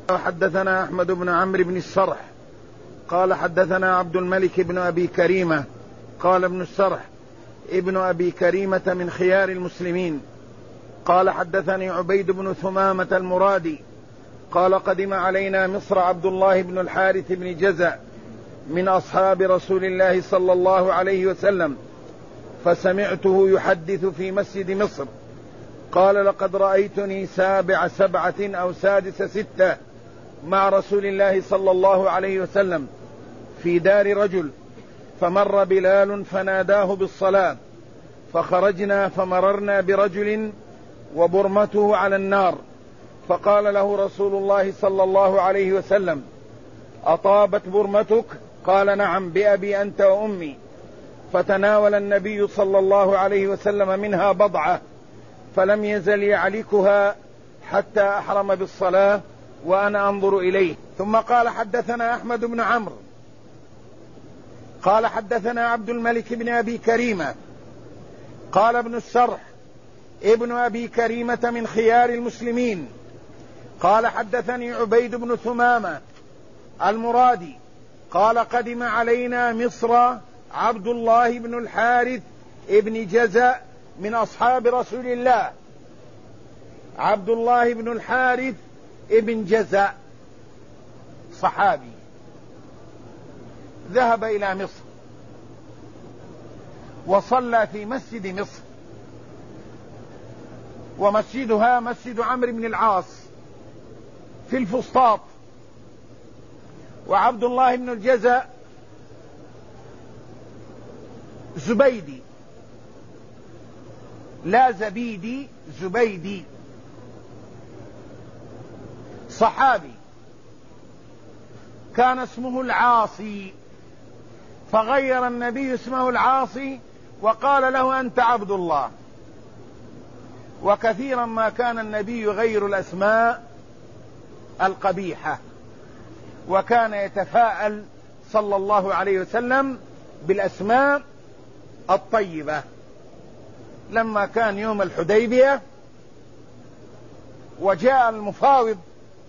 حدثنا أحمد بن عمرو بن السرح قال حدثنا عبد الملك بن أبي كريمة قال ابن السرح ابن أبي كريمة من خيار المسلمين قال حدثني عبيد بن ثمامة المرادي قال قدم علينا مصر عبد الله بن الحارث بن جزع من أصحاب رسول الله صلى الله عليه وسلم فسمعته يحدث في مسجد مصر قال لقد رأيتني سابع 7 أو سادس 6 مع رسول الله صلى الله عليه وسلم في دار رجل فمر بلال فناداه بالصلاة فخرجنا فمررنا برجل وبرمته على النار فقال له رسول الله صلى الله عليه وسلم أطابت برمتك؟ قال نعم بأبي أنت وأمي. فتناول النبي صلى الله عليه وسلم منها بضعة فلم يزل يعلكها حتى أحرم بالصلاة وأنا أنظر إليه. ثم قال حدثنا أحمد بن عمرو قال حدثنا عبد الملك بن أبي كريمة قال ابن السرح ابن أبي كريمة من خيار المسلمين قال حدثني عبيد بن ثمامة المرادي قال قدم علينا مصر عبد الله بن الحارث ابن جزع من أصحاب رسول الله. عبد الله بن الحارث ابن جزع صحابي ذهب إلى مصر وصلى في مسجد مصر ومسجدها مسجد عمرو بن العاص في الفسطاط. وعبد الله بن الجزع زبيدي لا زبيدي زبيدي صحابي كان اسمه العاصي فغير النبي اسمه العاصي وقال له أنت عبد الله. وكثيرا ما كان النبي يغير الأسماء القبيحة وكان يتفاءل صلى الله عليه وسلم بالأسماء الطيبة. لما كان يوم الحديبية وجاء المفاوض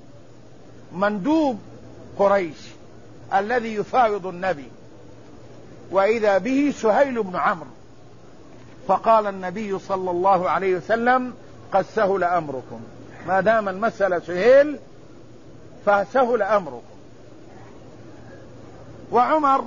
مندوب قريش الذي يفاوض النبي وإذا به سهيل بن عمرو فقال النبي صلى الله عليه وسلم قد سهل أمركم ما دام المسألة سهيل فسهل أمركم. وعمر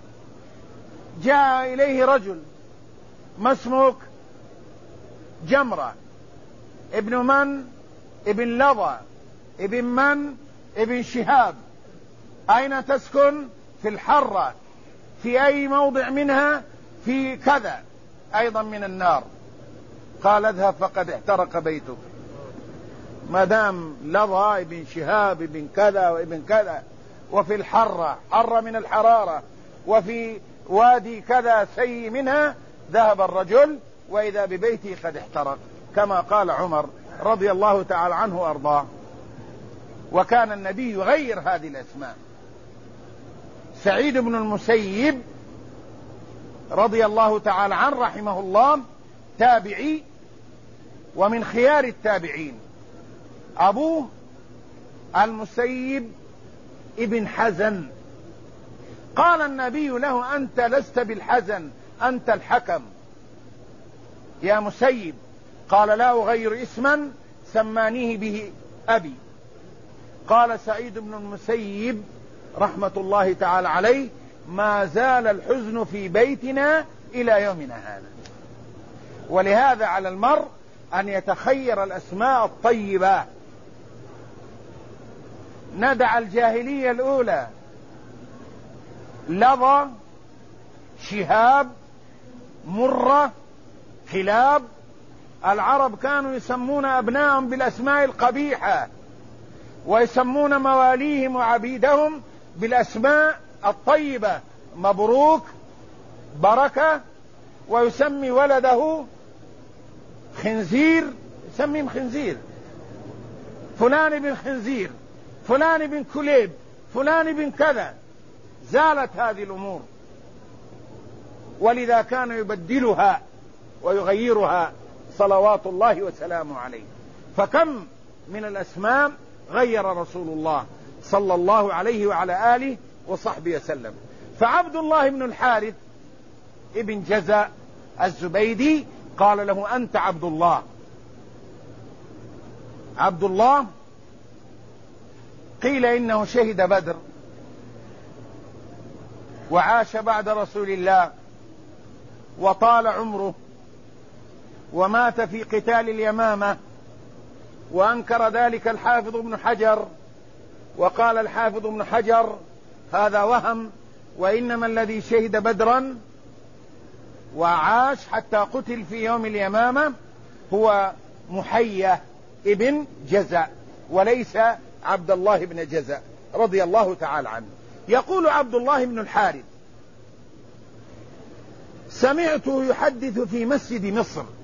جاء إليه رجل ما اسمك؟ جمرة ابن من؟ ابن لظى ابن من؟ ابن شهاب. أين تسكن؟ في الحرة. في أي موضع منها؟ في كذا أيضا من النار. قال اذهب فقد احترق بيتك. ما دام لظى ابن شهاب ابن كذا وابن كذا وفي الحرة حر من الحرارة وفي وادي كذا سيء منها ذهب الرجل وإذا ببيته قد احترق كما قال عمر رضي الله تعالى عنه وأرضاه. وكان النبي يغير هذه الأسماء. سعيد بن المسيب رضي الله تعالى عنه رحمه الله تابعي ومن خيار التابعين. أبوه المسيب ابن حزن. قال النبي له أنت لست بالحزن أنت الحكم يا مسيب. قال لا أغير اسما سمانيه به أبي. قال سعيد بن المسيب رحمة الله تعالى عليه ما زال الحزن في بيتنا إلى يومنا هذا. ولهذا على المرء أن يتخير الأسماء الطيبة. ندع الجاهلية الأولى لظى شهاب مرة كلاب. العرب كانوا يسمون أبنائهم بالأسماء القبيحة ويسمون مواليهم وعبيدهم بالأسماء الطيبة. مبروك بركة. ويسمي ولده خنزير يسميهم خنزير فلان بن خنزير فلان بن كليب فلان بن كذا. زالت هذه الأمور ولذا كان يبدلها ويغيرها صلوات الله وسلامه عليه. فكم من الأسماء غير رسول الله صلى الله عليه وعلى آله وصحبه وسلم. فعبد الله بن الحارث ابن جزاء الزبيدي قال له أنت عبد الله. عبد الله قيل إنه شهد بدر وعاش بعد رسول الله وطال عمره ومات في قتال اليمامة، وأنكر ذلك الحافظ ابن حجر، وقال الحافظ ابن حجر هذا وهم، وإنما الذي شهد بدرا وعاش حتى قتل في يوم اليمامة هو محية ابن جزاء وليس عبد الله بن جزاء رضي الله تعالى عنه. يقول عبد الله بن الحارث: سمعته يحدث في مسجد مصر